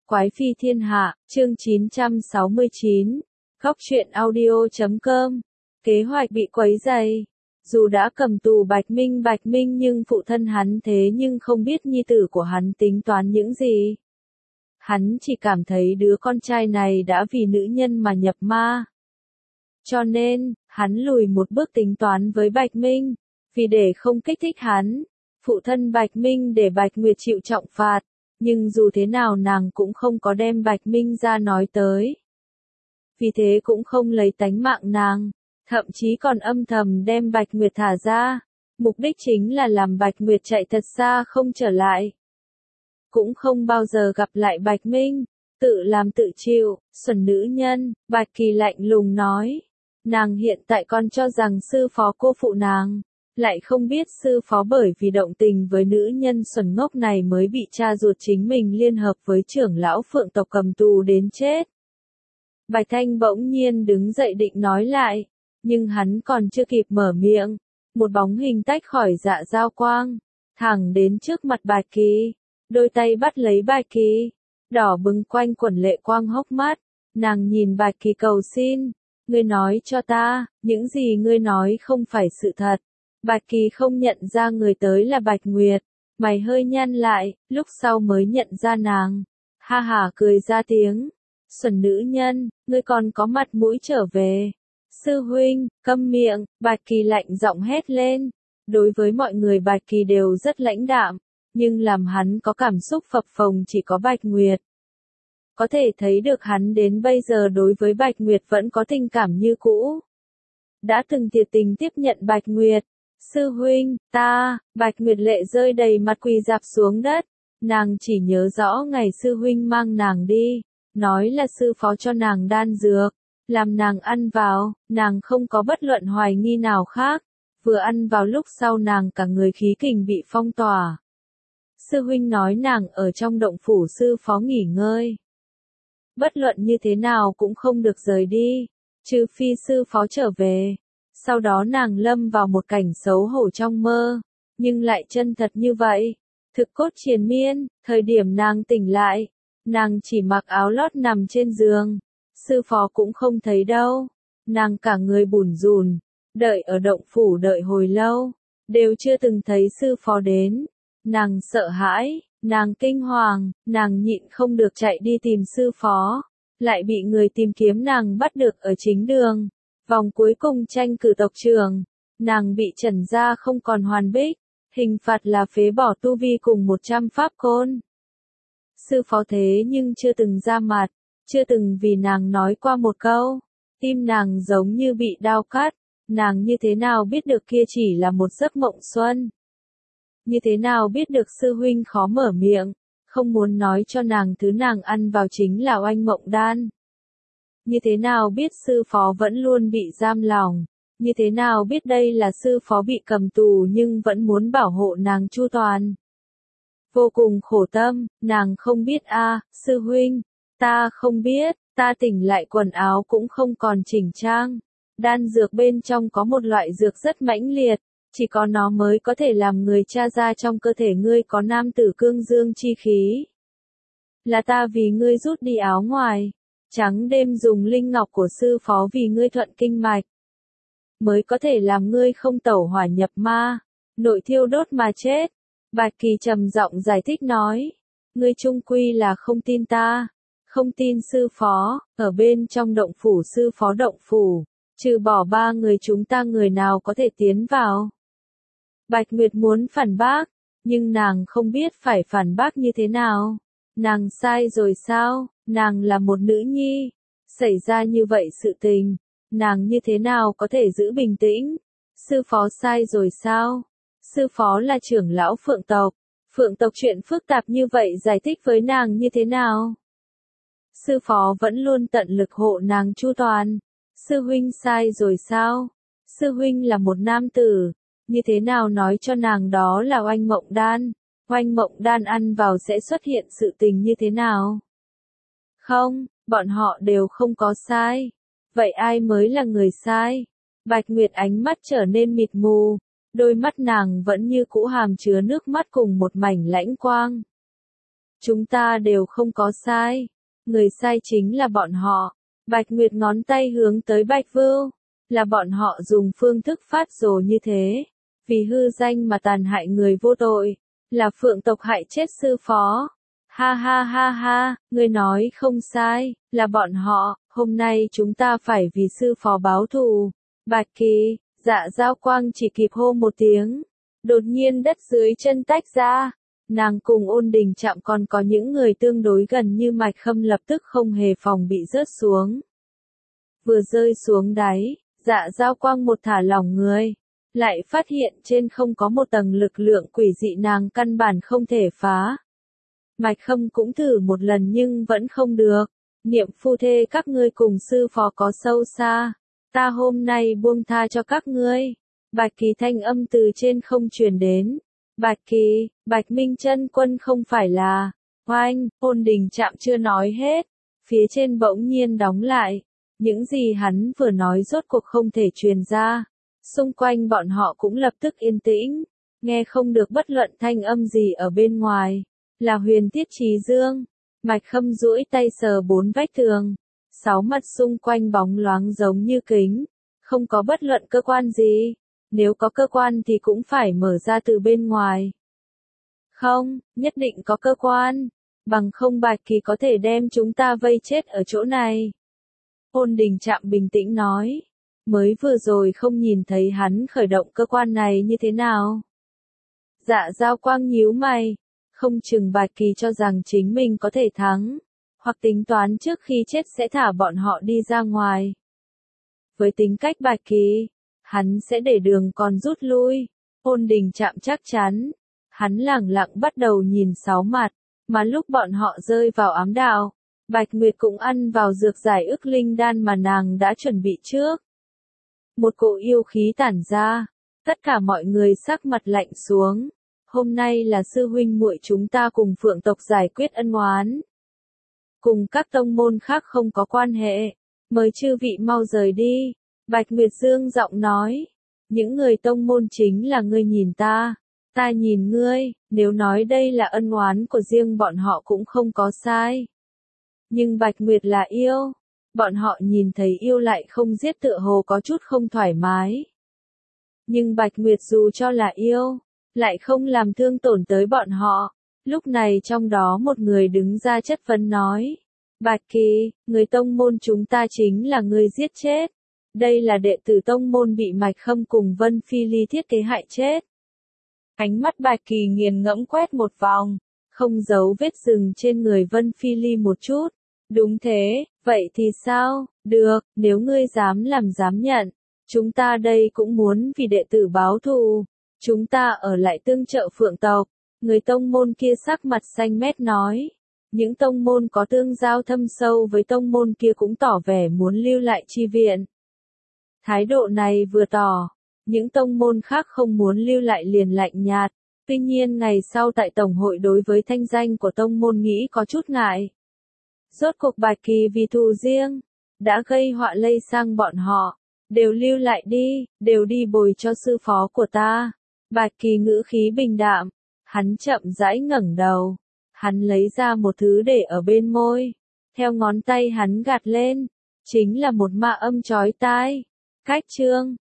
Quái phi thiên hạ, chương 969. Góc truyện audio.com. Kế hoạch bị quấy rầy. Dù đã cầm tù Bạch Minh nhưng phụ thân hắn thế nhưng không biết nhi tử của hắn tính toán những gì. Hắn chỉ cảm thấy đứa con trai này đã vì nữ nhân mà nhập ma. Cho nên, hắn lùi một bước tính toán với Bạch Minh, vì để không kích thích hắn, phụ thân Bạch Minh để Bạch Nguyệt chịu trọng phạt, nhưng dù thế nào nàng cũng không có đem Bạch Minh ra nói tới. Vì thế cũng không lấy tánh mạng nàng, thậm chí còn âm thầm đem Bạch Nguyệt thả ra, mục đích chính là làm Bạch Nguyệt chạy thật xa không trở lại. Cũng không bao giờ gặp lại Bạch Minh, tự làm tự chịu, xuẩn nữ nhân, Bạch Kỳ lạnh lùng nói. Nàng hiện tại còn cho rằng sư phó cô phụ nàng, lại không biết sư phó bởi vì động tình với nữ nhân xuẩn ngốc này mới bị cha ruột chính mình liên hợp với trưởng lão Phượng tộc cầm tù đến chết. Bạch Thanh bỗng nhiên đứng dậy định nói lại, nhưng hắn còn chưa kịp mở miệng, một bóng hình tách khỏi dạ giao quang, thẳng đến trước mặt Bạch Kỳ, đôi tay bắt lấy Bạch Kỳ, đỏ bừng quanh quẩn lệ quang hốc mắt, nàng nhìn Bạch Kỳ cầu xin. Ngươi nói cho ta, những gì ngươi nói không phải sự thật. Bạch Kỳ không nhận ra người tới là Bạch Nguyệt, mày hơi nhăn lại, lúc sau mới nhận ra nàng. Ha ha cười ra tiếng. Xuẩn nữ nhân, ngươi còn có mặt mũi trở về. Sư huynh, câm miệng, Bạch Kỳ lạnh giọng hét lên. Đối với mọi người Bạch Kỳ đều rất lãnh đạm, nhưng làm hắn có cảm xúc phập phồng chỉ có Bạch Nguyệt. Có thể thấy được hắn đến bây giờ đối với Bạch Nguyệt vẫn có tình cảm như cũ. Đã từng thiệt tình tiếp nhận Bạch Nguyệt. Sư huynh, Bạch Nguyệt lệ rơi đầy mặt quỳ rạp xuống đất. Nàng chỉ nhớ rõ ngày sư huynh mang nàng đi, nói là sư phó cho nàng đan dược, làm nàng ăn vào, nàng không có bất luận hoài nghi nào khác. Vừa ăn vào lúc sau nàng cả người khí kình bị phong tỏa. Sư huynh nói nàng ở trong động phủ sư phó nghỉ ngơi. Bất luận như thế nào cũng không được rời đi, trừ phi sư phó trở về. Sau đó nàng lâm vào một cảnh xấu hổ trong mơ, nhưng lại chân thật như vậy. Thực cốt triền miên, thời điểm nàng tỉnh lại, nàng chỉ mặc áo lót nằm trên giường, sư phó cũng không thấy đâu. Nàng cả người bủn rủn, đợi ở động phủ đợi hồi lâu, đều chưa từng thấy sư phó đến. Nàng sợ hãi. Nàng kinh hoàng, nàng nhịn không được chạy đi tìm sư phó, lại bị người tìm kiếm nàng bắt được ở chính đường. Vòng cuối cùng tranh cử tộc trưởng, nàng bị trần ra không còn hoàn bích, hình phạt là phế bỏ tu vi cùng 100 pháp côn. Sư phó thế nhưng chưa từng ra mặt, chưa từng vì nàng nói qua một câu, tim nàng giống như bị đao cắt, nàng như thế nào biết được kia chỉ là một giấc mộng xuân. Như thế nào biết được sư huynh khó mở miệng, không muốn nói cho nàng thứ nàng ăn vào chính là oanh mộng đan. Như thế nào biết sư phó vẫn luôn bị giam lỏng, như thế nào biết đây là sư phó bị cầm tù nhưng vẫn muốn bảo hộ nàng chu toàn. Vô cùng khổ tâm, nàng không biết sư huynh, ta không biết, ta tỉnh lại quần áo cũng không còn chỉnh trang. Đan dược bên trong có một loại dược rất mãnh liệt. Chỉ có nó mới có thể làm người tra ra trong cơ thể ngươi có nam tử cương dương chi khí. Là ta vì ngươi rút đi áo ngoài, trắng đêm dùng linh ngọc của sư phó vì ngươi thuận kinh mạch. Mới có thể làm ngươi không tẩu hỏa nhập ma, nội thiêu đốt mà chết. Bạch Kỳ trầm giọng giải thích nói, ngươi chung quy là không tin ta, không tin sư phó, ở bên trong động phủ sư phó động phủ, trừ bỏ 3 người chúng ta người nào có thể tiến vào. Bạch Nguyệt muốn phản bác, nhưng nàng không biết phải phản bác như thế nào. Nàng sai rồi sao? Nàng là một nữ nhi. Xảy ra như vậy sự tình, nàng như thế nào có thể giữ bình tĩnh? Sư phó sai rồi sao? Sư phó là trưởng lão Phượng tộc. Phượng tộc chuyện phức tạp như vậy giải thích với nàng như thế nào? Sư phó vẫn luôn tận lực hộ nàng chu toàn. Sư huynh sai rồi sao? Sư huynh là một nam tử. Như thế nào nói cho nàng đó là oanh mộng đan? Oanh mộng đan ăn vào sẽ xuất hiện sự tình như thế nào? Không, bọn họ đều không có sai. Vậy ai mới là người sai? Bạch Nguyệt ánh mắt trở nên mịt mù, đôi mắt nàng vẫn như cũ hàm chứa nước mắt cùng một mảnh lãnh quang. Chúng ta đều không có sai. Người sai chính là bọn họ. Bạch Nguyệt ngón tay hướng tới Bạch Vưu. Là bọn họ dùng phương thức phát rồ như thế. Vì hư danh mà tàn hại người vô tội. Là Phượng tộc hại chết sư phó. Ha ha ha ha, ngươi nói không sai, là bọn họ, hôm nay chúng ta phải vì sư phó báo thù. Bạch Kỳ, Dạ Giao Quang chỉ kịp hô một tiếng. Đột nhiên đất dưới chân tách ra. Nàng cùng Ôn Đình Trạm còn có những người tương đối gần như Mạch Khâm lập tức không hề phòng bị rớt xuống. Vừa rơi xuống đáy, Dạ Giao Quang một thả lỏng người. Lại phát hiện trên không có một tầng lực lượng quỷ dị nàng căn bản không thể phá. Mạch Khâm cũng thử một lần nhưng vẫn không được. Niệm phu thê các ngươi cùng sư phó có sâu xa. Ta hôm nay buông tha cho các ngươi. Bạch Kỳ thanh âm từ trên không truyền đến. Bạch Kỳ, Bạch Minh Chân Quân không phải là. Oanh, Ôn Đình Trạm chưa nói hết. Phía trên bỗng nhiên đóng lại. Những gì hắn vừa nói rốt cuộc không thể truyền ra. Xung quanh bọn họ cũng lập tức yên tĩnh. Nghe không được bất luận thanh âm gì ở bên ngoài. Là Huyền Tiết Trí Dương. Mạch Khâm duỗi tay sờ bốn vách tường. 6 mặt xung quanh bóng loáng giống như kính. Không có bất luận cơ quan gì. Nếu có cơ quan thì cũng phải mở ra từ bên ngoài. Không, nhất định có cơ quan. Bằng không Bạch Kỳ có thể đem chúng ta vây chết ở chỗ này. Ôn Đình Trạm bình tĩnh nói. Mới vừa rồi không nhìn thấy hắn khởi động cơ quan này như thế nào. Dạ Giao Quang nhíu mày. Không chừng Bạch Kỳ cho rằng chính mình có thể thắng. Hoặc tính toán trước khi chết sẽ thả bọn họ đi ra ngoài. Với tính cách Bạch Kỳ, hắn sẽ để đường còn rút lui. Ôn Đình Trạm chắc chắn. Hắn lẳng lặng bắt đầu nhìn 6 mặt. Mà lúc bọn họ rơi vào ám đạo, Bạch Nguyệt cũng ăn vào dược giải ức linh đan mà nàng đã chuẩn bị trước. Một cỗ yêu khí tản ra. Tất cả mọi người sắc mặt lạnh xuống. Hôm nay là sư huynh muội chúng ta cùng Phượng tộc giải quyết ân oán. Cùng các tông môn khác không có quan hệ. Mời chư vị mau rời đi. Bạch Nguyệt Dương giọng nói. Những người tông môn chính là ngươi nhìn ta. Ta nhìn ngươi, nếu nói đây là ân oán của riêng bọn họ cũng không có sai. Nhưng Bạch Nguyệt là yêu. Bọn họ nhìn thấy yêu lại không giết tựa hồ có chút không thoải mái. Nhưng Bạch Nguyệt dù cho là yêu, lại không làm thương tổn tới bọn họ. Lúc này trong đó một người đứng ra chất vấn nói. Bạch Kỳ, người tông môn chúng ta chính là người giết chết. Đây là đệ tử tông môn bị Mạch Khâm cùng Vân Phi Ly thiết kế hại chết. Ánh mắt Bạch Kỳ nghiền ngẫm quét một vòng, không giấu vết rừng trên người Vân Phi Ly một chút. Đúng thế, vậy thì sao? Được, nếu ngươi dám làm dám nhận. Chúng ta đây cũng muốn vì đệ tử báo thù. Chúng ta ở lại tương trợ Phượng tộc. Người tông môn kia sắc mặt xanh mét nói. Những tông môn có tương giao thâm sâu với tông môn kia cũng tỏ vẻ muốn lưu lại chi viện. Thái độ này vừa tỏ, những tông môn khác không muốn lưu lại liền lạnh nhạt. Tuy nhiên ngày sau tại Tổng hội đối với thanh danh của tông môn nghĩ có chút ngại. Rốt cuộc Bạch Kỳ vì thù riêng, đã gây họa lây sang bọn họ. Đều lưu lại đi, đều đi bồi cho sư phó của ta. Bạch Kỳ ngữ khí bình đạm, hắn chậm rãi ngẩng đầu. Hắn lấy ra một thứ để ở bên môi. Theo ngón tay hắn gạt lên, chính là một ma âm chói tai. Cách chương